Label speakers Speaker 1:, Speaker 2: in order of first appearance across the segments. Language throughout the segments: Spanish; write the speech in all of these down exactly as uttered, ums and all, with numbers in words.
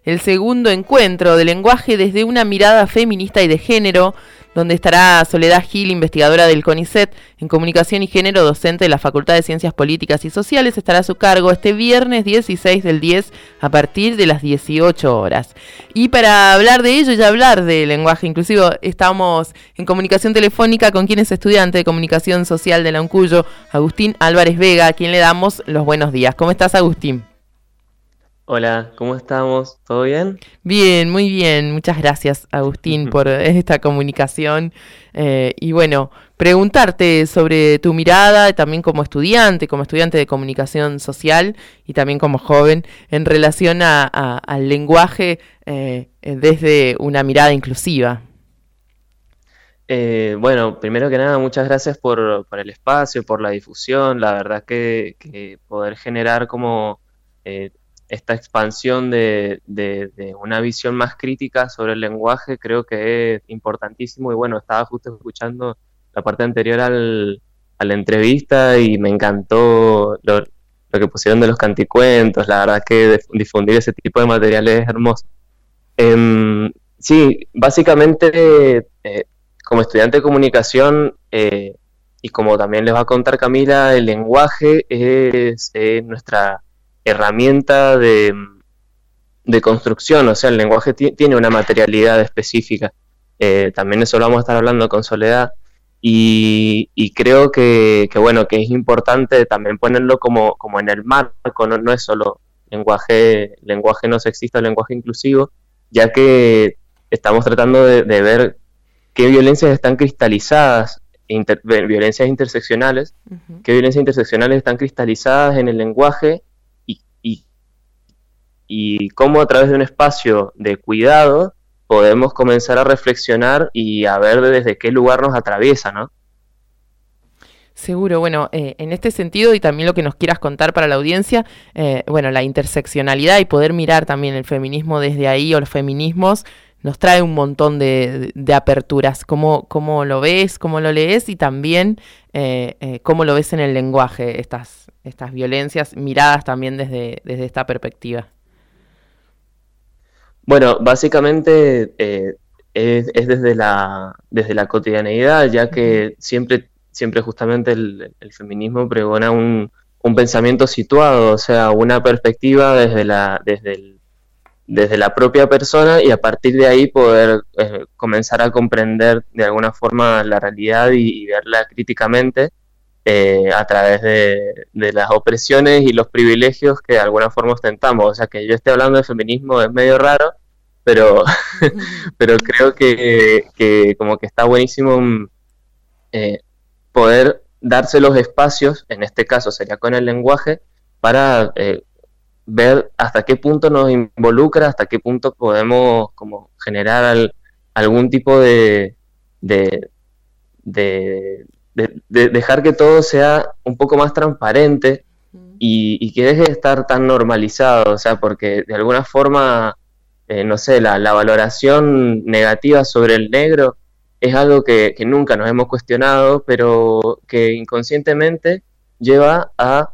Speaker 1: el segundo encuentro de lenguaje desde una mirada feminista y de género, donde estará Soledad Gil, investigadora del CONICET en Comunicación y Género, docente de la Facultad de Ciencias Políticas y Sociales, estará a su cargo este viernes dieciséis del diez a partir de las dieciocho horas. Y para hablar de ello y hablar de lenguaje inclusivo, estamos en comunicación telefónica con quien es estudiante de Comunicación Social de la UNCUYO, Agustín Álvarez Vega, a quien le damos los buenos días. ¿Cómo estás, Agustín?
Speaker 2: Hola, ¿cómo estamos? ¿Todo bien?
Speaker 1: Bien, muy bien. Muchas gracias, Agustín, por esta comunicación. Eh, y bueno, preguntarte sobre tu mirada, también como estudiante, como estudiante de comunicación social y también como joven, en relación a, a, al lenguaje eh, desde una mirada inclusiva.
Speaker 2: Eh, bueno, primero que nada, muchas gracias por, por el espacio, por la difusión. La verdad que, que poder generar como... Eh, esta expansión de, de, de una visión más crítica sobre el lenguaje creo que es importantísimo y bueno, estaba justo escuchando la parte anterior al, a la entrevista y me encantó lo, lo que pusieron de los canticuentos, la verdad que difundir ese tipo de materiales es hermoso. Eh, sí, básicamente eh, como estudiante de comunicación eh, y como también les va a contar Camila, el lenguaje es eh, nuestra herramienta de, de construcción, o sea, el lenguaje t- tiene una materialidad específica. Eh, también eso lo vamos a estar hablando con Soledad y, y creo que, que, bueno, que es importante también ponerlo como, como en el marco, no, no es solo lenguaje, lenguaje no sexista o lenguaje inclusivo, ya que estamos tratando de, de ver qué violencias están cristalizadas, inter, violencias interseccionales, uh-huh. qué violencias interseccionales están cristalizadas en el lenguaje Y, y cómo a través de un espacio de cuidado podemos comenzar a reflexionar y a ver desde qué lugar nos atraviesa, ¿no?
Speaker 1: Seguro, bueno, eh, en este sentido y también lo que nos quieras contar para la audiencia, eh, bueno, la interseccionalidad y poder mirar también el feminismo desde ahí o los feminismos nos trae un montón de, de aperturas. ¿Cómo, cómo lo ves, cómo lo lees y también eh, eh, cómo lo ves en el lenguaje, estas, estas violencias miradas también desde, desde esta perspectiva?
Speaker 2: Bueno, básicamente eh, es, es desde la desde la cotidianeidad, ya que siempre, siempre justamente el, el feminismo pregona un, un pensamiento situado, o sea, una perspectiva desde la desde el desde la propia persona y a partir de ahí poder eh, comenzar a comprender de alguna forma la realidad y, y verla críticamente eh, a través de, de las opresiones y los privilegios que de alguna forma ostentamos. O sea, que yo esté hablando de feminismo es medio raro, pero, pero creo que, que como que está buenísimo eh, poder darse los espacios, en este caso sería con el lenguaje, para... Eh, ver hasta qué punto nos involucra, hasta qué punto podemos como generar al, algún tipo de de, de, de, de dejar que todo sea un poco más transparente y, y que deje de estar tan normalizado, o sea, porque de alguna forma, eh, no sé, la, la valoración negativa sobre el negro es algo que, que nunca nos hemos cuestionado, pero que inconscientemente lleva a...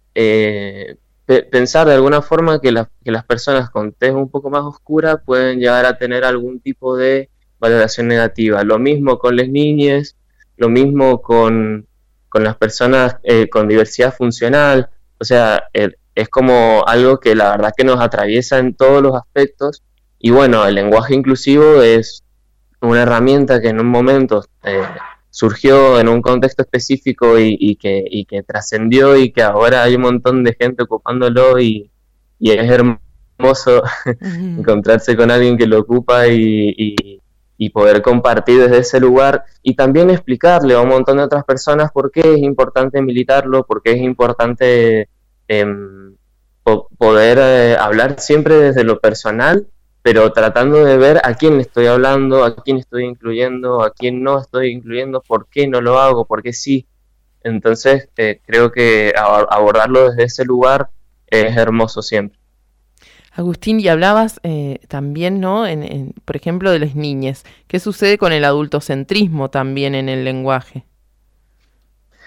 Speaker 2: Eh, pensar de alguna forma que, la, que las personas con tez un poco más oscura pueden llegar a tener algún tipo de valoración negativa. Lo mismo con las niñas, lo mismo con, con las personas eh, con diversidad funcional. O sea, eh, es como algo que la verdad que nos atraviesa en todos los aspectos. Y bueno, el lenguaje inclusivo es una herramienta que en un momento... Eh, surgió en un contexto específico y, y que, y que trascendió y que ahora hay un montón de gente ocupándolo y, y es hermoso uh-huh. encontrarse con alguien que lo ocupa y, y, y poder compartir desde ese lugar y también explicarle a un montón de otras personas por qué es importante militarlo, por qué es importante eh, po- poder eh, hablar siempre desde lo personal, pero tratando de ver a quién estoy hablando, a quién estoy incluyendo, a quién no estoy incluyendo, por qué no lo hago, por qué sí. Entonces, eh, creo que abordarlo desde ese lugar es hermoso siempre.
Speaker 1: Agustín, y hablabas eh, también, ¿no? En, en, por ejemplo, de las niñas. ¿Qué sucede con el adultocentrismo también en el lenguaje?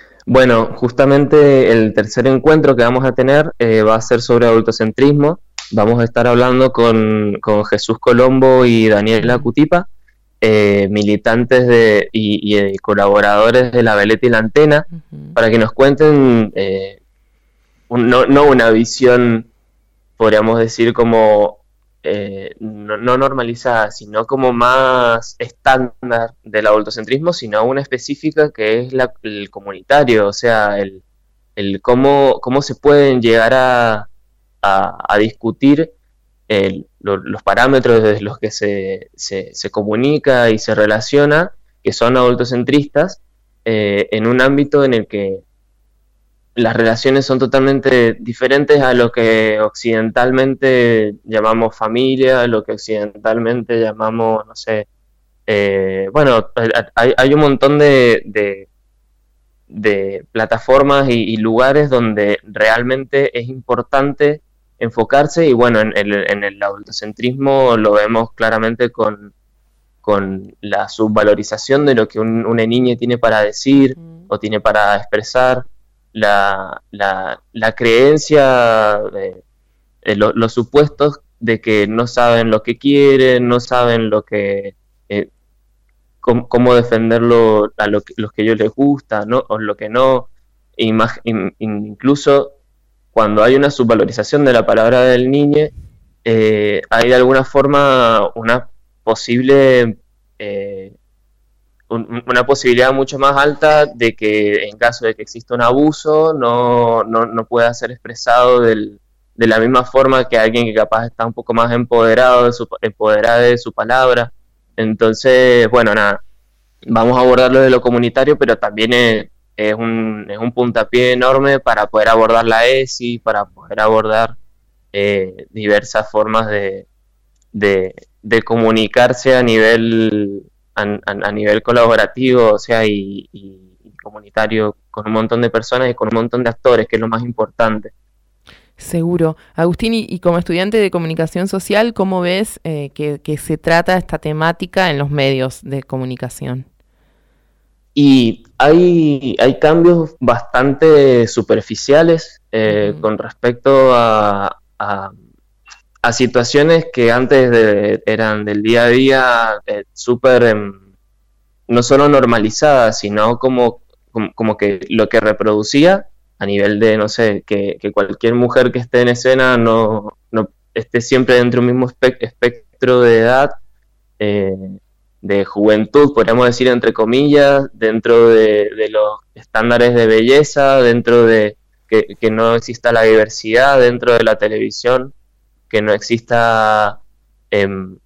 Speaker 2: Bueno, justamente el tercer encuentro que vamos a tener eh, va a ser sobre adultocentrismo. vamos a estar hablando con, con Jesús Colombo y Daniela Cutipa, eh, militantes de, y, y colaboradores de La Veleta y la Antena, uh-huh. para que nos cuenten eh, un, no, no una visión, podríamos decir, como eh, no, no normalizada, sino como más estándar del adultocentrismo, sino una específica que es la, el comunitario, o sea, el, el cómo, cómo se pueden llegar a A, a discutir el, lo, los parámetros desde los que se, se, se comunica y se relaciona, que son adultocentristas, eh, en un ámbito en el que las relaciones son totalmente diferentes a lo que occidentalmente llamamos familia, lo que occidentalmente llamamos, no sé, eh, bueno, hay, hay un montón de, de, de plataformas y, y lugares donde realmente es importante enfocarse, y bueno, en el, en el adultocentrismo lo vemos claramente con, con la subvalorización de lo que un, una niña tiene para decir mm. o tiene para expresar, la, la, la creencia, de, de lo, los supuestos de que no saben lo que quieren, no saben lo que eh, cómo, cómo defenderlo a lo que, los que a ellos les gusta, ¿no? O lo que no, Imag, in, incluso cuando hay una subvalorización de la palabra del niño, eh, hay de alguna forma una posible eh, un, una posibilidad mucho más alta de que en caso de que exista un abuso no, no, no pueda ser expresado del, de la misma forma que alguien que capaz está un poco más empoderado de su, empoderada de su palabra. Entonces, bueno, nada, vamos a abordarlo de lo comunitario, pero también es Es un, es un puntapié enorme para poder abordar la E S I, para poder abordar eh, diversas formas de, de, de comunicarse a nivel a, a nivel colaborativo, o sea, y, y, y comunitario, con un montón de personas y con un montón de actores, que es lo más importante.
Speaker 1: Seguro. Agustín, y, y como estudiante de comunicación social, ¿cómo ves eh, que, que se trata esta temática en los medios de comunicación?
Speaker 2: Y hay, hay cambios bastante superficiales eh, uh-huh. con respecto a, a, a situaciones que antes de, eran del día a día eh, súper, eh, no solo normalizadas, sino como, como, como que lo que reproducía a nivel de, no sé, que, que cualquier mujer que esté en escena no, no esté siempre dentro de un mismo espectro de edad, eh, de juventud, podríamos decir entre comillas, dentro de, de los estándares de belleza, dentro de que, que no exista la diversidad dentro de la televisión, que no exista eh,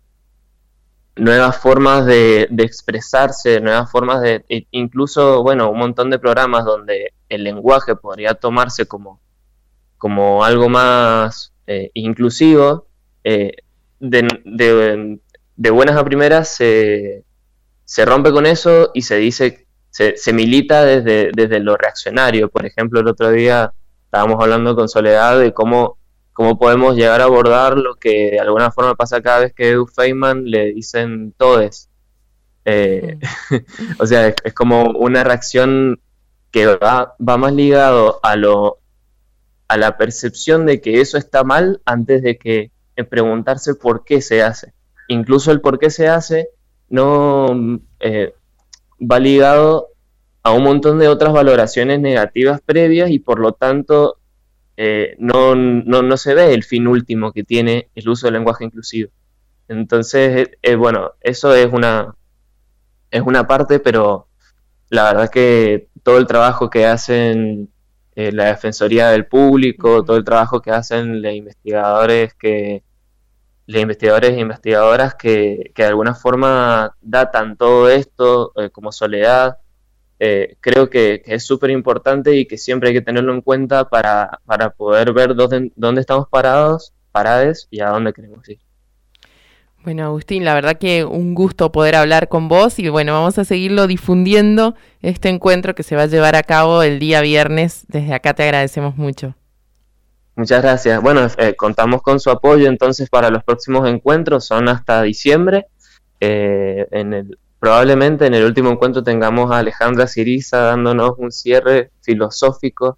Speaker 2: nuevas formas de, de expresarse, nuevas formas de, incluso, bueno, un montón de programas donde el lenguaje podría tomarse como, como algo más eh, inclusivo, eh, de, de de buenas a primeras se, se rompe con eso y se dice, se, se milita desde, desde lo reaccionario. Por ejemplo, el otro día estábamos hablando con Soledad de cómo, cómo podemos llegar a abordar lo que de alguna forma pasa cada vez que Edu Feynman le dicen todes. Eh, sí. O sea, es, es como una reacción que va, va más ligado a lo a la percepción de que eso está mal antes de que en preguntarse por qué se hace. Incluso el por qué se hace no eh, va ligado a un montón de otras valoraciones negativas previas y por lo tanto eh, no, no, no se ve el fin último que tiene el uso del lenguaje inclusivo. Entonces, eh, bueno, eso es una, es una parte, pero la verdad que todo el trabajo que hacen eh, la Defensoría del Público, todo el trabajo que hacen los investigadores que los investigadores e investigadoras que, que de alguna forma datan todo esto, eh, como Soledad, eh, creo que, que es súper importante y que siempre hay que tenerlo en cuenta para, para poder ver dónde, dónde estamos parados, parades y a dónde queremos ir.
Speaker 1: Bueno, Agustín, la verdad que un gusto poder hablar con vos y bueno, vamos a seguirlo difundiendo este encuentro que se va a llevar a cabo el día viernes. Desde acá te agradecemos mucho.
Speaker 2: Muchas gracias. Bueno, eh, contamos con su apoyo entonces para los próximos encuentros, son hasta diciembre. Eh, en el, probablemente en el último encuentro tengamos a Alejandra Ciriza dándonos un cierre filosófico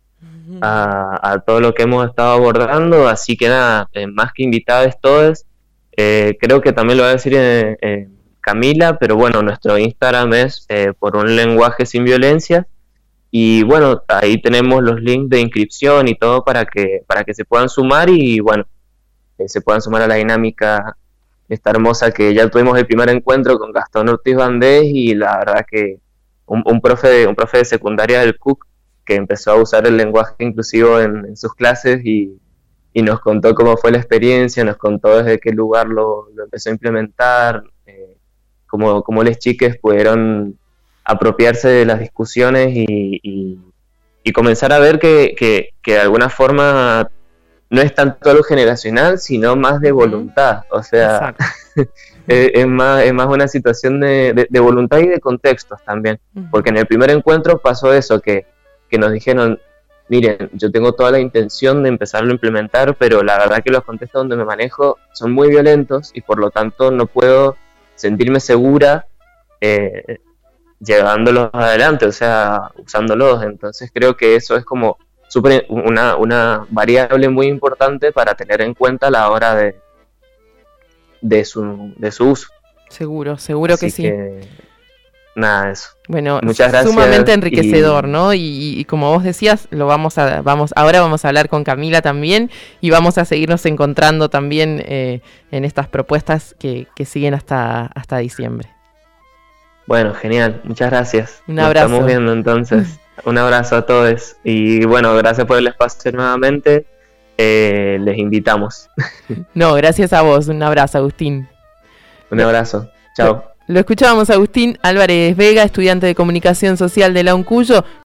Speaker 2: uh-huh. a, a todo lo que hemos estado abordando, así que nada, eh, más que invitados todos, eh, creo que también lo va a decir eh, eh, Camila, pero bueno, nuestro Instagram es eh, por un lenguaje sin violencia, y bueno, ahí tenemos los links de inscripción y todo para que, para que se puedan sumar y bueno, eh, se puedan sumar a la dinámica esta hermosa que ya tuvimos el primer encuentro con Gastón Ortiz Bandés, y la verdad que un, un, profe, de, un profe de secundaria del C U C que empezó a usar el lenguaje inclusivo en, en sus clases y, y nos contó cómo fue la experiencia, nos contó desde qué lugar lo, lo empezó a implementar, eh, cómo, cómo les chiques pudieron apropiarse de las discusiones y, y, y comenzar a ver que, que, que de alguna forma no es tanto algo generacional, sino más de voluntad. O sea, es, es, más, es más una situación de, de, de voluntad y de contextos también. Uh-huh. Porque en el primer encuentro pasó eso, que, que nos dijeron, miren, yo tengo toda la intención de empezarlo a implementar, pero la verdad que los contextos donde me manejo son muy violentos y por lo tanto no puedo sentirme segura eh, llevándolos adelante, o sea, usándolos. Entonces creo que eso es como super, una, una variable muy importante para tener en cuenta a la hora de, de, su, de su uso.
Speaker 1: Seguro, seguro
Speaker 2: Así
Speaker 1: que sí.
Speaker 2: Que, nada, eso.
Speaker 1: Bueno,
Speaker 2: muchas gracias.
Speaker 1: Sumamente enriquecedor, y... ¿no? Y, y como vos decías, lo vamos a, vamos, ahora vamos a hablar con Camila también y vamos a seguirnos encontrando también eh, en estas propuestas que, que siguen hasta, hasta diciembre.
Speaker 2: Bueno, genial, muchas gracias.
Speaker 1: Un abrazo.
Speaker 2: Nos estamos viendo entonces. Un abrazo a todos. Y bueno, gracias por el espacio nuevamente. Eh, les invitamos.
Speaker 1: No, gracias a vos. Un abrazo, Agustín.
Speaker 2: Un abrazo. Chao.
Speaker 1: Lo escuchábamos a Agustín Álvarez Vega, estudiante de Comunicación Social de la UNCUYO.